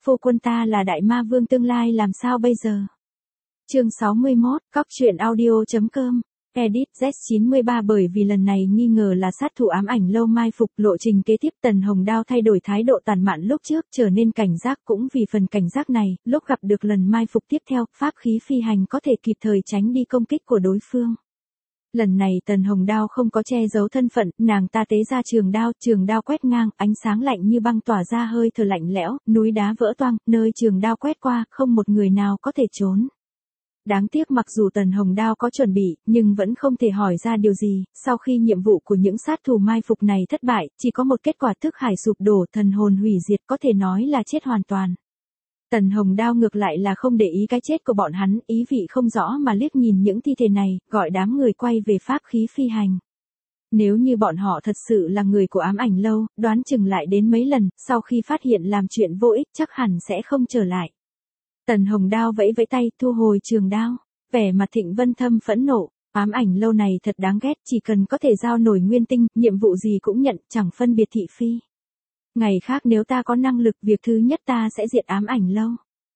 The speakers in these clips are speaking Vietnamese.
phu quân ta là đại ma vương tương lai làm sao bây giờ? Chương 61, Cóc truyện audio.com. Edit Z93 bởi vì lần này nghi ngờ là sát thủ ám ảnh lâu mai phục, lộ trình kế tiếp Tần Hồng Đao thay đổi thái độ tàn mạn lúc trước, trở nên cảnh giác. Cũng vì phần cảnh giác này, lúc gặp được lần mai phục tiếp theo, pháp khí phi hành có thể kịp thời tránh đi công kích của đối phương. Lần này Tần Hồng Đao không có che giấu thân phận, nàng ta tế ra trường đao quét ngang, ánh sáng lạnh như băng tỏa ra hơi thở lạnh lẽo, núi đá vỡ toang, nơi trường đao quét qua, không một người nào có thể trốn. Đáng tiếc mặc dù Tần Hồng Đao có chuẩn bị, nhưng vẫn không thể hỏi ra điều gì. Sau khi nhiệm vụ của những sát thủ mai phục này thất bại, chỉ có một kết quả: thức hải sụp đổ, thần hồn hủy diệt, có thể nói là chết hoàn toàn. Tần Hồng Đao ngược lại là không để ý cái chết của bọn hắn, ý vị không rõ mà liếc nhìn những thi thể này, gọi đám người quay về pháp khí phi hành. Nếu như bọn họ thật sự là người của ám ảnh lâu, đoán chừng lại đến mấy lần, sau khi phát hiện làm chuyện vô ích chắc hẳn sẽ không trở lại. Tần Hồng Đao vẫy vẫy tay, thu hồi trường đao, vẻ mặt Thịnh Vân Thâm phẫn nộ, ám ảnh lâu này thật đáng ghét, chỉ cần có thể giao nổi nguyên tinh, nhiệm vụ gì cũng nhận, chẳng phân biệt thị phi. Ngày khác nếu ta có năng lực, việc thứ nhất ta sẽ diệt ám ảnh lâu.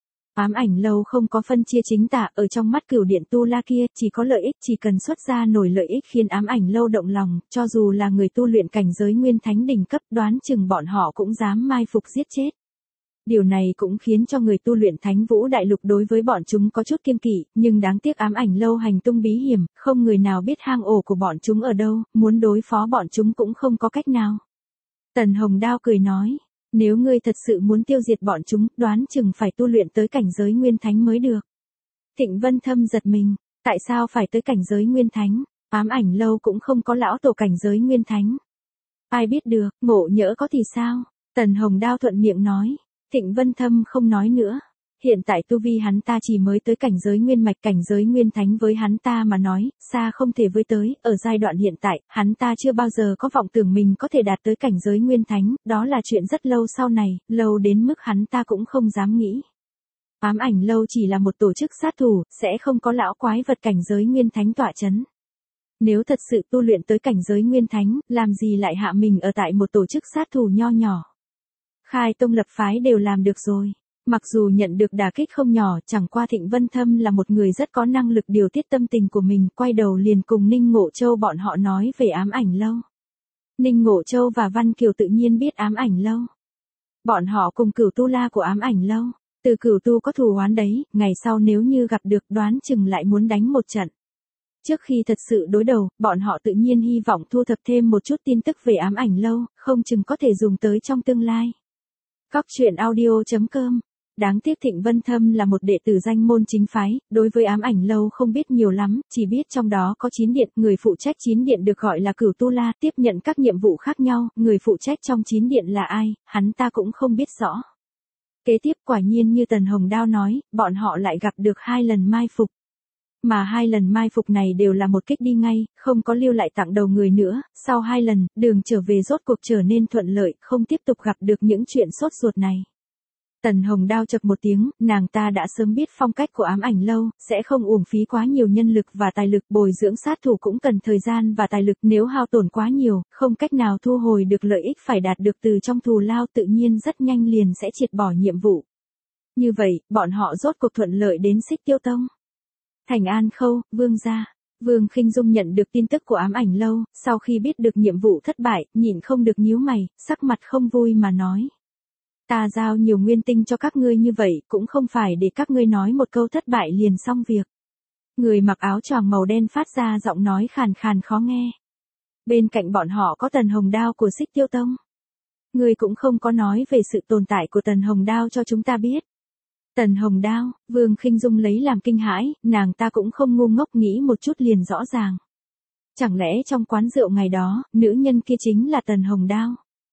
Ám ảnh lâu không có phân chia chính tà, ở trong mắt Cửu Điện Tu La kia, chỉ có lợi ích, chỉ cần xuất ra nổi lợi ích khiến ám ảnh lâu động lòng, cho dù là người tu luyện cảnh giới nguyên thánh đỉnh cấp, đoán chừng bọn họ cũng dám mai phục giết chết. Điều này cũng khiến cho người tu luyện Thánh Vũ Đại Lục đối với bọn chúng có chút kiêng kỵ, nhưng đáng tiếc ám ảnh lâu hành tung bí hiểm, không người nào biết hang ổ của bọn chúng ở đâu, muốn đối phó bọn chúng cũng không có cách nào. Tần Hồng Đao cười nói, nếu ngươi thật sự muốn tiêu diệt bọn chúng, đoán chừng phải tu luyện tới cảnh giới nguyên thánh mới được. Thịnh Vân Thâm giật mình, tại sao phải tới cảnh giới nguyên thánh? Ám ảnh lâu cũng không có lão tổ cảnh giới nguyên thánh. Ai biết được, ngộ nhỡ có thì sao? Tần Hồng Đao thuận miệng nói. Thịnh Vân Thâm không nói nữa. Hiện tại tu vi hắn ta chỉ mới tới cảnh giới nguyên mạch, cảnh giới nguyên thánh với hắn ta mà nói, xa không thể với tới. Ở giai đoạn hiện tại, hắn ta chưa bao giờ có vọng tưởng mình có thể đạt tới cảnh giới nguyên thánh, đó là chuyện rất lâu sau này, lâu đến mức hắn ta cũng không dám nghĩ. Ám ảnh lâu chỉ là một tổ chức sát thủ, sẽ không có lão quái vật cảnh giới nguyên thánh tọa chấn. Nếu thật sự tu luyện tới cảnh giới nguyên thánh, làm gì lại hạ mình ở tại một tổ chức sát thủ nho nhỏ. Khai tông lập phái đều làm được rồi. Mặc dù nhận được đả kích không nhỏ, chẳng qua Thịnh Vân Thâm là một người rất có năng lực điều tiết tâm tình của mình, quay đầu liền cùng Ninh Ngộ Châu bọn họ nói về ám ảnh lâu. Ninh Ngộ Châu và Văn Kiều tự nhiên biết ám ảnh lâu. Bọn họ cùng Cửu Tu La của ám ảnh lâu, từ Cửu Tu có thù oán đấy, ngày sau nếu như gặp được đoán chừng lại muốn đánh một trận. Trước khi thật sự đối đầu, bọn họ tự nhiên hy vọng thu thập thêm một chút tin tức về ám ảnh lâu, không chừng có thể dùng tới trong tương lai. Cóc truyện audio.com. Đáng tiếc Thịnh Vân Thâm là một đệ tử danh môn chính phái, đối với ám ảnh lâu không biết nhiều lắm, chỉ biết trong đó có 9 điện, người phụ trách 9 điện được gọi là Cửu Tu La, tiếp nhận các nhiệm vụ khác nhau, người phụ trách trong 9 điện là ai, hắn ta cũng không biết rõ. Kế tiếp quả nhiên như Tần Hồng Đao nói, bọn họ lại gặp được 2 lần mai phục. Mà 2 lần mai phục này đều là một kích đi ngay, không có lưu lại tặng đầu người nữa, sau 2 lần, đường trở về rốt cuộc trở nên thuận lợi, không tiếp tục gặp được những chuyện sốt ruột này. Tần Hồng Đao chậc một tiếng, nàng ta đã sớm biết phong cách của ám ảnh lâu, sẽ không uổng phí quá nhiều nhân lực và tài lực, bồi dưỡng sát thủ cũng cần thời gian và tài lực, nếu hao tổn quá nhiều, không cách nào thu hồi được lợi ích phải đạt được từ trong thù lao, tự nhiên rất nhanh liền sẽ triệt bỏ nhiệm vụ. Như vậy, bọn họ rốt cuộc thuận lợi đến Xích Tiêu Tông. Thành An Khâu, Vương gia. Vương Khinh Dung nhận được tin tức của ám ảnh lâu, sau khi biết được nhiệm vụ thất bại, nhịn không được nhíu mày, sắc mặt không vui mà nói. Ta giao nhiều nguyên tinh cho các ngươi như vậy, cũng không phải để các ngươi nói một câu thất bại liền xong việc. Người mặc áo choàng màu đen phát ra giọng nói khàn khàn khó nghe. Bên cạnh bọn họ có Tần Hồng Đao của Xích Tiêu Tông. Ngươi cũng không có nói về sự tồn tại của Tần Hồng Đao cho chúng ta biết. Tần Hồng Đao, Vương Khinh Dung lấy làm kinh hãi, nàng ta cũng không ngu ngốc, nghĩ một chút liền rõ ràng. Chẳng lẽ trong quán rượu ngày đó, nữ nhân kia chính là Tần Hồng Đao?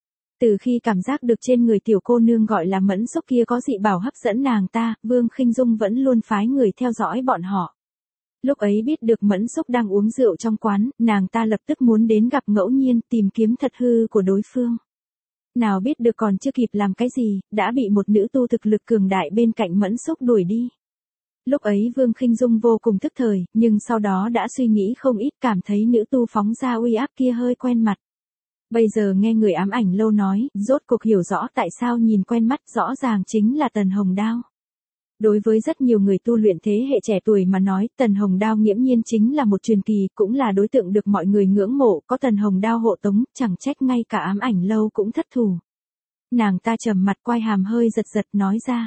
Từ khi cảm giác được trên người tiểu cô nương gọi là Mẫn Xúc kia có dị bảo hấp dẫn nàng ta, Vương Khinh Dung vẫn luôn phái người theo dõi bọn họ. Lúc ấy biết được Mẫn Xúc đang uống rượu trong quán, nàng ta lập tức muốn đến gặp ngẫu nhiên, tìm kiếm thật hư của đối phương. Nào biết được còn chưa kịp làm cái gì, đã bị một nữ tu thực lực cường đại bên cạnh Mẫn Xúc đuổi đi. Lúc ấy Vương Khinh Dung vô cùng tức thời, nhưng sau đó đã suy nghĩ không ít, cảm thấy nữ tu phóng ra uy áp kia hơi quen mặt. Bây giờ nghe người ám ảnh lâu nói, rốt cuộc hiểu rõ tại sao nhìn quen mắt rõ ràng chính là Tần Hồng Đao. Đối với rất nhiều người tu luyện thế hệ trẻ tuổi mà nói, Tần Hồng Đao nghiễm nhiên chính là một truyền kỳ, cũng là đối tượng được mọi người ngưỡng mộ, có Tần Hồng Đao hộ tống, chẳng trách ngay cả ám ảnh lâu cũng thất thủ. Nàng ta trầm mặt quay hàm hơi giật giật nói ra.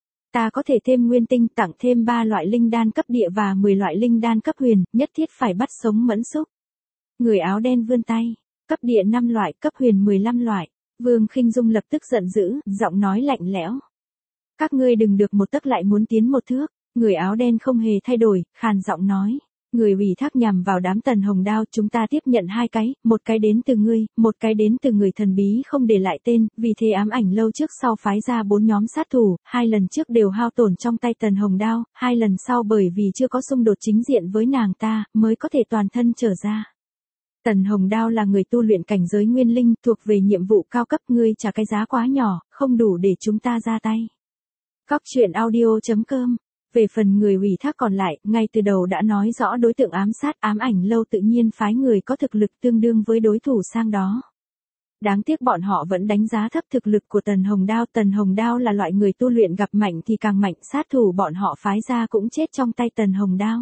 Ta có thể thêm nguyên tinh, tặng thêm 3 loại linh đan cấp địa và 10 loại linh đan cấp huyền, nhất thiết phải bắt sống Mẫn Xúc. Người áo đen vươn tay, cấp địa 5 loại, cấp huyền 15 loại. Vương Khinh Dung lập tức giận dữ, giọng nói lạnh lẽo. Các ngươi đừng được một tấc lại muốn tiến một thước. Người áo đen không hề thay đổi, khàn giọng nói. Người ủy thác nhằm vào đám Tần Hồng Đao, chúng ta tiếp nhận 2 cái, một cái đến từ ngươi, một cái đến từ người thần bí không để lại tên, vì thế ám ảnh lâu trước sau phái ra 4 nhóm sát thủ, 2 lần trước đều hao tổn trong tay Tần Hồng Đao, 2 lần sau bởi vì chưa có xung đột chính diện với nàng ta, mới có thể toàn thân trở ra. Tần Hồng Đao là người tu luyện cảnh giới nguyên linh, thuộc về nhiệm vụ cao cấp, ngươi trả cái giá quá nhỏ, không đủ để chúng ta ra tay. Cóc truyện audio.com. Về phần người ủy thác còn lại, ngay từ đầu đã nói rõ đối tượng ám sát, ám ảnh lâu tự nhiên phái người có thực lực tương đương với đối thủ sang đó. Đáng tiếc bọn họ vẫn đánh giá thấp thực lực của Tần Hồng Đao. Tần Hồng Đao là loại người tu luyện gặp mạnh thì càng mạnh, sát thủ bọn họ phái ra cũng chết trong tay Tần Hồng Đao.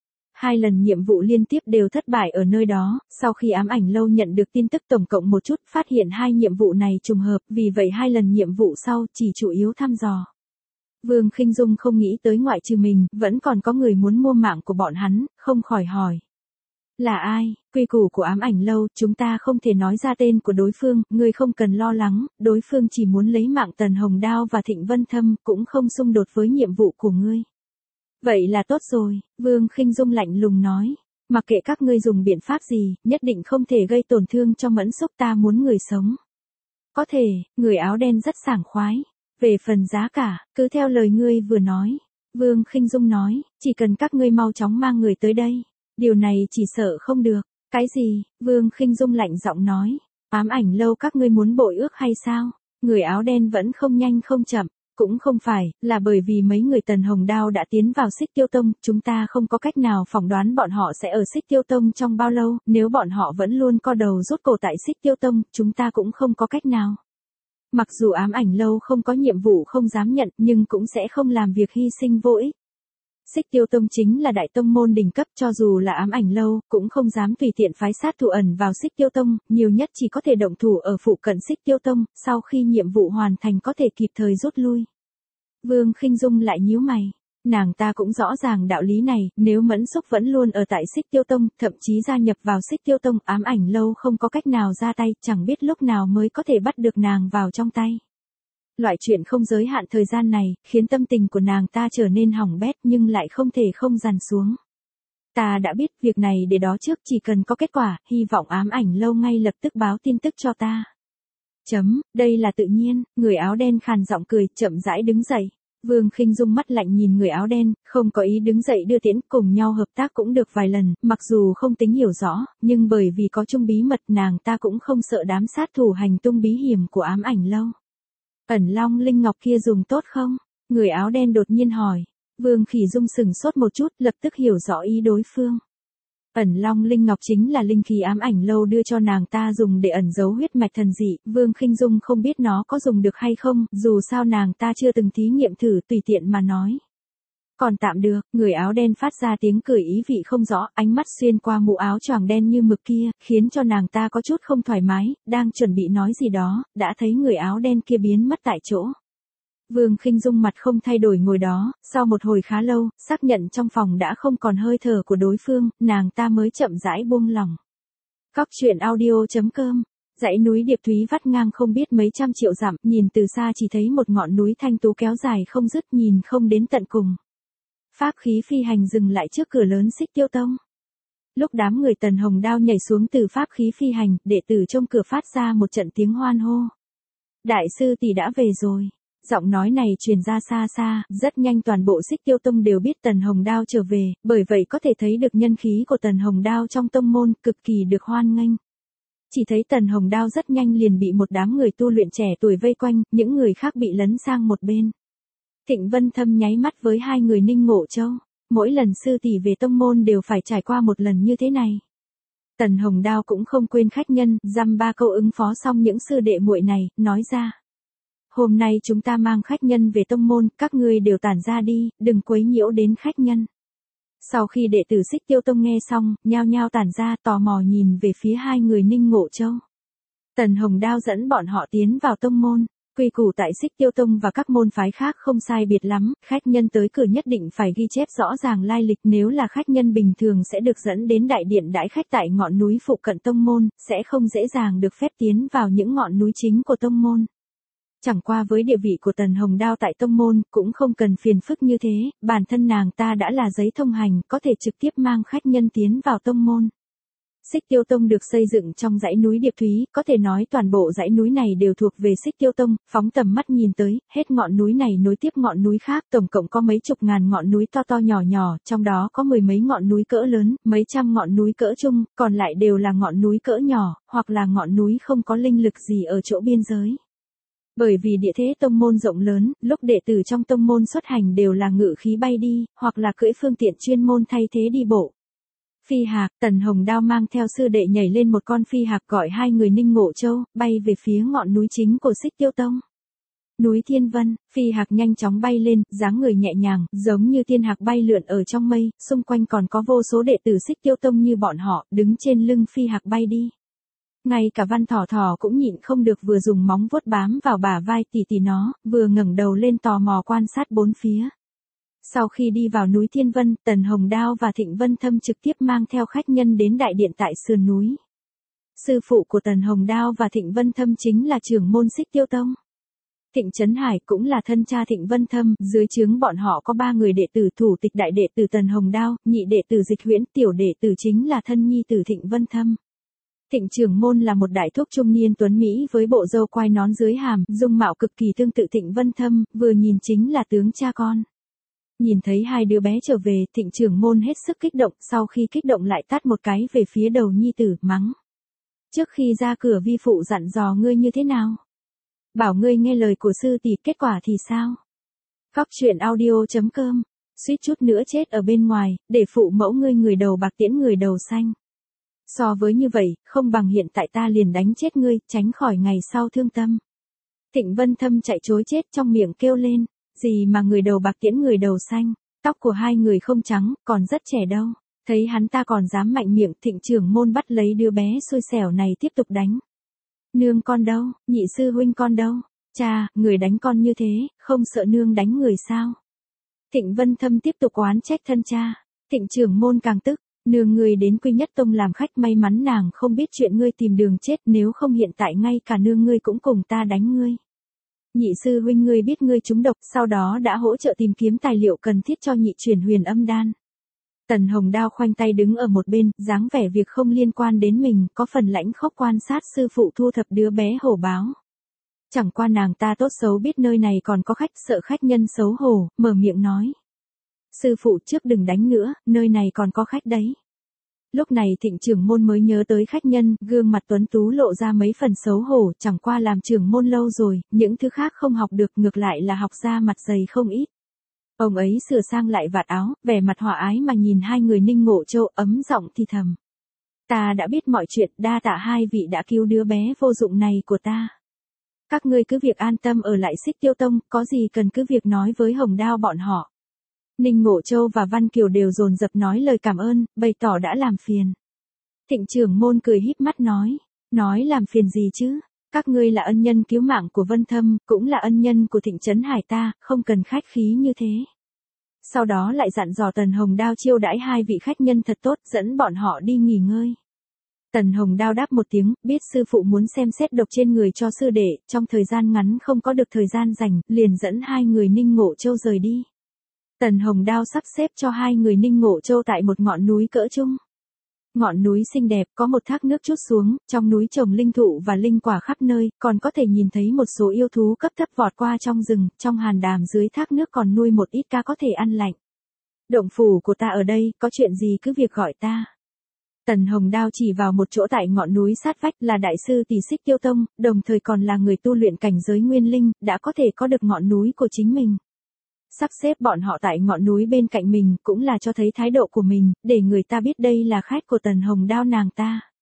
2 lần nhiệm vụ liên tiếp đều thất bại ở nơi đó, sau khi ám ảnh lâu nhận được tin tức tổng cộng một chút, phát hiện 2 nhiệm vụ này trùng hợp, vì vậy 2 lần nhiệm vụ sau chỉ chủ yếu thăm dò. Vương Khinh Dung không nghĩ tới ngoại trừ mình, vẫn còn có người muốn mua mạng của bọn hắn, không khỏi hỏi. Là ai? Quy củ của ám ảnh lâu, chúng ta không thể nói ra tên của đối phương, ngươi không cần lo lắng, đối phương chỉ muốn lấy mạng Tần Hồng Đao và Thịnh Vân Thâm, cũng không xung đột với nhiệm vụ của ngươi. Vậy là tốt rồi, Vương Khinh Dung lạnh lùng nói. Mặc kệ các ngươi dùng biện pháp gì, nhất định không thể gây tổn thương cho Mẫn Xúc, ta muốn người sống. Có thể, người áo đen rất sảng khoái. Về phần giá cả, cứ theo lời ngươi vừa nói. Vương Khinh Dung nói, chỉ cần các ngươi mau chóng mang người tới đây. Điều này chỉ sợ không được. Cái gì? Vương Khinh Dung lạnh giọng nói. Ám ảnh lâu các ngươi muốn bội ước hay sao? Người áo đen vẫn không nhanh không chậm. Cũng không phải, là bởi vì mấy người Tần Hồng Đao đã tiến vào Xích Tiêu Tông, chúng ta không có cách nào phỏng đoán bọn họ sẽ ở Xích Tiêu Tông trong bao lâu, nếu bọn họ vẫn luôn co đầu rút cổ tại Xích Tiêu Tông, chúng ta cũng không có cách nào. Mặc dù ám ảnh lâu không có nhiệm vụ không dám nhận, nhưng cũng sẽ không làm việc hy sinh vô ích. Xích Tiêu Tông chính là đại tông môn đỉnh cấp, cho dù là ám ảnh lâu, cũng không dám tùy tiện phái sát thủ ẩn vào Xích Tiêu Tông, nhiều nhất chỉ có thể động thủ ở phụ cận Xích Tiêu Tông, sau khi nhiệm vụ hoàn thành có thể kịp thời rút lui. Vương Khinh Dung lại nhíu mày. Nàng ta cũng rõ ràng đạo lý này, nếu Mẫn Xúc vẫn luôn ở tại Xích Tiêu Tông, thậm chí gia nhập vào Xích Tiêu Tông, ám ảnh lâu không có cách nào ra tay, chẳng biết lúc nào mới có thể bắt được nàng vào trong tay. Loại chuyện không giới hạn thời gian này, khiến tâm tình của nàng ta trở nên hỏng bét nhưng lại không thể không dằn xuống. Ta đã biết việc này để đó trước, chỉ cần có kết quả, hy vọng ám ảnh lâu ngay lập tức báo tin tức cho ta. Đây là tự nhiên, người áo đen khàn giọng cười, chậm rãi đứng dậy. Vương Khinh Dung mắt lạnh nhìn người áo đen, không có ý đứng dậy đưa tiễn, cùng nhau hợp tác cũng được vài lần, mặc dù không tính hiểu rõ, nhưng bởi vì có chung bí mật nàng ta cũng không sợ đám sát thủ hành tung bí hiểm của ám ảnh lâu. Ẩn Long Linh Ngọc kia dùng tốt không? Người áo đen đột nhiên hỏi. Vương Khỉ Dung sừng sốt một chút, lập tức hiểu rõ ý đối phương. Ẩn Long Linh Ngọc chính là linh khí ám ảnh lâu đưa cho nàng ta dùng để ẩn giấu huyết mạch thần dị, Vương Khinh Dung không biết nó có dùng được hay không, dù sao nàng ta chưa từng thí nghiệm thử, tùy tiện mà nói. Còn tạm được, người áo đen phát ra tiếng cười ý vị không rõ, ánh mắt xuyên qua mũ áo choàng đen như mực kia, khiến cho nàng ta có chút không thoải mái, đang chuẩn bị nói gì đó, đã thấy người áo đen kia biến mất tại chỗ. Vương Khinh Dung mặt không thay đổi ngồi đó, sau một hồi khá lâu, xác nhận trong phòng đã không còn hơi thở của đối phương, nàng ta mới chậm rãi buông lỏng. Cóc truyện audio.com. Dãy núi Điệp Thúy vắt ngang không biết mấy trăm triệu dặm, nhìn từ xa chỉ thấy một ngọn núi thanh tú kéo dài không dứt, nhìn không đến tận cùng. Pháp khí phi hành dừng lại trước cửa lớn Xích Tiêu Tông. Lúc đám người Tần Hồng Đao nhảy xuống từ pháp khí phi hành, đệ tử trong cửa phát ra một trận tiếng hoan hô. Đại sư tỷ đã về rồi. Giọng nói này truyền ra xa xa, rất nhanh toàn bộ Xích Tiêu Tông đều biết Tần Hồng Đao trở về, bởi vậy có thể thấy được nhân khí của Tần Hồng Đao trong tông môn, cực kỳ được hoan nghênh. Chỉ thấy Tần Hồng Đao rất nhanh liền bị một đám người tu luyện trẻ tuổi vây quanh, những người khác bị lấn sang một bên. Thịnh Vân Thâm nháy mắt với 2 người Ninh Ngộ Châu, mỗi lần sư tỷ về tông môn đều phải trải qua một lần như thế này. Tần Hồng Đao cũng không quên khách nhân, dăm ba câu ứng phó xong những sư đệ muội này, nói ra. Hôm nay chúng ta mang khách nhân về tông môn, các ngươi đều tản ra đi, đừng quấy nhiễu đến khách nhân. Sau khi đệ tử Xích Tiêu Tông nghe xong, nhao nhao tản ra tò mò nhìn về phía hai người Ninh Ngộ Châu. Tần Hồng Đao dẫn bọn họ tiến vào tông môn. Quy củ tại Xích Tiêu Tông và các môn phái khác không sai biệt lắm, khách nhân tới cửa nhất định phải ghi chép rõ ràng lai lịch, nếu là khách nhân bình thường sẽ được dẫn đến đại điện đãi khách tại ngọn núi phụ cận tông môn, sẽ không dễ dàng được phép tiến vào những ngọn núi chính của tông môn. Chẳng qua với địa vị của Tần Hồng Đao tại tông môn, cũng không cần phiền phức như thế, bản thân nàng ta đã là giấy thông hành, có thể trực tiếp mang khách nhân tiến vào tông môn. Xích Tiêu Tông được xây dựng trong dãy núi Điệp Thúy, có thể nói toàn bộ dãy núi này đều thuộc về Xích Tiêu Tông, phóng tầm mắt nhìn tới, hết ngọn núi này nối tiếp ngọn núi khác, tổng cộng có mấy chục ngàn ngọn núi to to nhỏ nhỏ, trong đó có mười mấy ngọn núi cỡ lớn, mấy trăm ngọn núi cỡ trung, còn lại đều là ngọn núi cỡ nhỏ, hoặc là ngọn núi không có linh lực gì ở chỗ biên giới. Bởi vì địa thế tông môn rộng lớn, lúc đệ tử trong tông môn xuất hành đều là ngự khí bay đi, hoặc là cưỡi phương tiện chuyên môn thay thế đi bộ. Phi hạc, Tần Hồng Đao mang theo sư đệ nhảy lên một con phi hạc gọi hai người Ninh Ngộ Châu, bay về phía ngọn núi chính của Xích Tiêu Tông. Núi Thiên Vân, phi hạc nhanh chóng bay lên, dáng người nhẹ nhàng, giống như thiên hạc bay lượn ở trong mây, xung quanh còn có vô số đệ tử Xích Tiêu Tông như bọn họ, đứng trên lưng phi hạc bay đi. Ngay cả Văn Thỏ Thỏ cũng nhịn không được vừa dùng móng vuốt bám vào bả vai tỷ tỷ nó, vừa ngẩng đầu lên tò mò quan sát bốn phía. Sau khi đi vào núi Thiên Vân, Tần Hồng Đao và Thịnh Vân Thâm trực tiếp mang theo khách nhân đến đại điện tại sườn núi. Sư phụ của Tần Hồng Đao và Thịnh Vân Thâm chính là trưởng môn Xích Tiêu Tông. Thịnh Trấn Hải cũng là thân cha Thịnh Vân Thâm, dưới trướng bọn họ có 3 người đệ tử thủ tịch đại đệ tử Tần Hồng Đao, nhị đệ tử Dịch Huyễn, tiểu đệ tử chính là thân nhi tử Thịnh Vân Thâm. Thịnh trưởng môn là một đại thúc trung niên tuấn Mỹ với bộ râu quai nón dưới hàm, dung mạo cực kỳ tương tự Thịnh Vân Thâm, vừa nhìn chính là tướng cha con. Nhìn thấy hai đứa bé trở về, Thịnh trưởng môn hết sức kích động, sau khi kích động lại tát một cái về phía đầu nhi tử, mắng. Trước khi ra cửa vi phụ dặn dò ngươi như thế nào? Bảo ngươi nghe lời của sư tỷ, kết quả thì sao? Cóc truyện audio.com, suýt chút nữa chết ở bên ngoài, để phụ mẫu ngươi người đầu bạc tiễn người đầu xanh. So với như vậy, không bằng hiện tại ta liền đánh chết ngươi, tránh khỏi ngày sau thương tâm. Thịnh Vân Thâm chạy trối chết trong miệng kêu lên, gì mà người đầu bạc tiễn người đầu xanh, tóc của hai người không trắng, còn rất trẻ đâu. Thấy hắn ta còn dám mạnh miệng, Thịnh trưởng môn bắt lấy đứa bé xui xẻo này tiếp tục đánh. Nương con đâu, nhị sư huynh con đâu? Cha, người đánh con như thế, không sợ nương đánh người sao? Thịnh Vân Thâm tiếp tục oán trách thân cha. Thịnh trưởng môn càng tức, nương ngươi đến Quy Nhất Tông làm khách, may mắn nàng không biết chuyện ngươi tìm đường chết, nếu không hiện tại ngay cả nương ngươi cũng cùng ta đánh ngươi. Nhị sư huynh ngươi biết ngươi trúng độc, sau đó đã hỗ trợ tìm kiếm tài liệu cần thiết cho nhị chuyển huyền âm đan. Tần Hồng Đao khoanh tay đứng ở một bên, dáng vẻ việc không liên quan đến mình, có phần lãnh khốc quan sát sư phụ thu thập đứa bé hổ báo. Chẳng qua nàng ta tốt xấu biết nơi này còn có khách, sợ khách nhân xấu hổ, mở miệng nói. Sư phụ trước đừng đánh nữa, nơi này còn có khách đấy. Lúc này Thịnh trưởng môn mới nhớ tới khách nhân, gương mặt tuấn tú lộ ra mấy phần xấu hổ, chẳng qua làm trưởng môn lâu rồi, những thứ khác không học được, ngược lại là học ra mặt dày không ít. Ông ấy sửa sang lại vạt áo, vẻ mặt hòa ái mà nhìn hai người Ninh Ngộ Châu, ấm giọng thì thầm. Ta đã biết mọi chuyện, đa tạ hai vị đã cứu đứa bé vô dụng này của ta. Các ngươi cứ việc an tâm ở lại Xích Tiêu Tông, có gì cần cứ việc nói với Hồng Đao bọn họ. Ninh Ngộ Châu và Văn Kiều đều dồn dập nói lời cảm ơn, bày tỏ đã làm phiền. Thịnh trưởng môn cười híp mắt nói làm phiền gì chứ, các ngươi là ân nhân cứu mạng của Vân Thâm, cũng là ân nhân của Thịnh Trấn Hải ta, không cần khách khí như thế. Sau đó lại dặn dò Tần Hồng Đao chiêu đãi hai vị khách nhân thật tốt, dẫn bọn họ đi nghỉ ngơi. Tần Hồng Đao đáp một tiếng, biết sư phụ muốn xem xét độc trên người cho sư đệ, trong thời gian ngắn không có được thời gian rảnh, liền dẫn hai người Ninh Ngộ Châu rời đi. Tần Hồng Đao sắp xếp cho hai người Ninh Ngộ Châu tại một ngọn núi cỡ trung. Ngọn núi xinh đẹp, có một thác nước trút xuống, trong núi trồng linh thụ và linh quả khắp nơi, còn có thể nhìn thấy một số yêu thú cấp thấp vọt qua trong rừng, trong hàn đàm dưới thác nước còn nuôi một ít cá có thể ăn lạnh. Động phủ của ta ở đây, có chuyện gì cứ việc gọi ta. Tần Hồng Đao chỉ vào một chỗ tại ngọn núi sát vách, là đại sư tỷ Xích Tiêu Tông, đồng thời còn là người tu luyện cảnh giới nguyên linh, đã có thể có được ngọn núi của chính mình. Sắp xếp bọn họ tại ngọn núi bên cạnh mình, cũng là cho thấy thái độ của mình, để người ta biết đây là khách của Tần Hồng Đao nàng ta.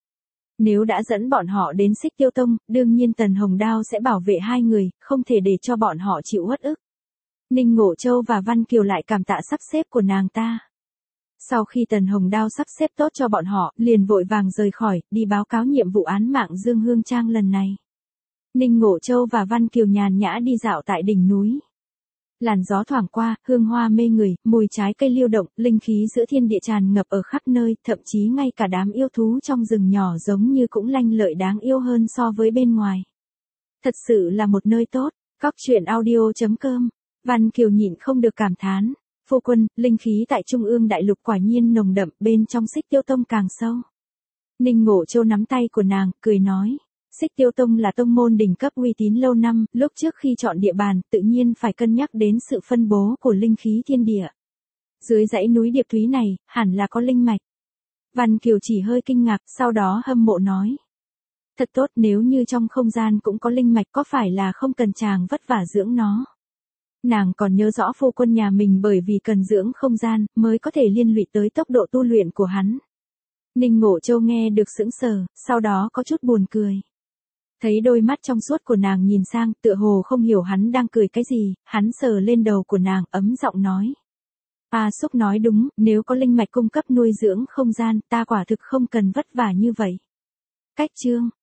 Nếu đã dẫn bọn họ đến Xích Tiêu Tông, đương nhiên Tần Hồng Đao sẽ bảo vệ hai người, không thể để cho bọn họ chịu uất ức. Ninh Ngộ Châu và Văn Kiều lại cảm tạ sắp xếp của nàng ta. Sau khi Tần Hồng Đao sắp xếp tốt cho bọn họ, liền vội vàng rời khỏi, đi báo cáo nhiệm vụ án mạng Dương Hương Trang lần này. Ninh Ngộ Châu và Văn Kiều nhàn nhã đi dạo tại đỉnh núi. Làn gió thoảng qua, hương hoa mê người, mùi trái cây lưu động, linh khí giữa thiên địa tràn ngập ở khắp nơi, thậm chí ngay cả đám yêu thú trong rừng nhỏ giống như cũng lanh lợi đáng yêu hơn so với bên ngoài. Thật sự là một nơi tốt. Cóc truyện audio.com. Văn Kiều nhịn không được cảm thán. Phu quân, linh khí tại Trung ương Đại Lục quả nhiên nồng đậm, bên trong Xích Tiêu Tông càng sâu. Ninh Ngộ Châu nắm tay của nàng, cười nói. Xích Tiêu Tông là tông môn đỉnh cấp uy tín lâu năm, lúc trước khi chọn địa bàn, tự nhiên phải cân nhắc đến sự phân bố của linh khí thiên địa. Dưới dãy núi Điệp Thúy này, hẳn là có linh mạch. Văn Kiều chỉ hơi kinh ngạc, sau đó hâm mộ nói. Thật tốt, nếu như trong không gian cũng có linh mạch có phải là không cần chàng vất vả dưỡng nó. Nàng còn nhớ rõ phu quân nhà mình bởi vì cần dưỡng không gian, mới có thể liên lụy tới tốc độ tu luyện của hắn. Ninh Ngộ Châu nghe được sững sờ, sau đó có chút buồn cười. Thấy đôi mắt trong suốt của nàng nhìn sang, tựa hồ không hiểu hắn đang cười cái gì, hắn sờ lên đầu của nàng, ấm giọng nói. Xúc nói đúng, nếu có linh mạch cung cấp nuôi dưỡng không gian, ta quả thực không cần vất vả như vậy. Cách chương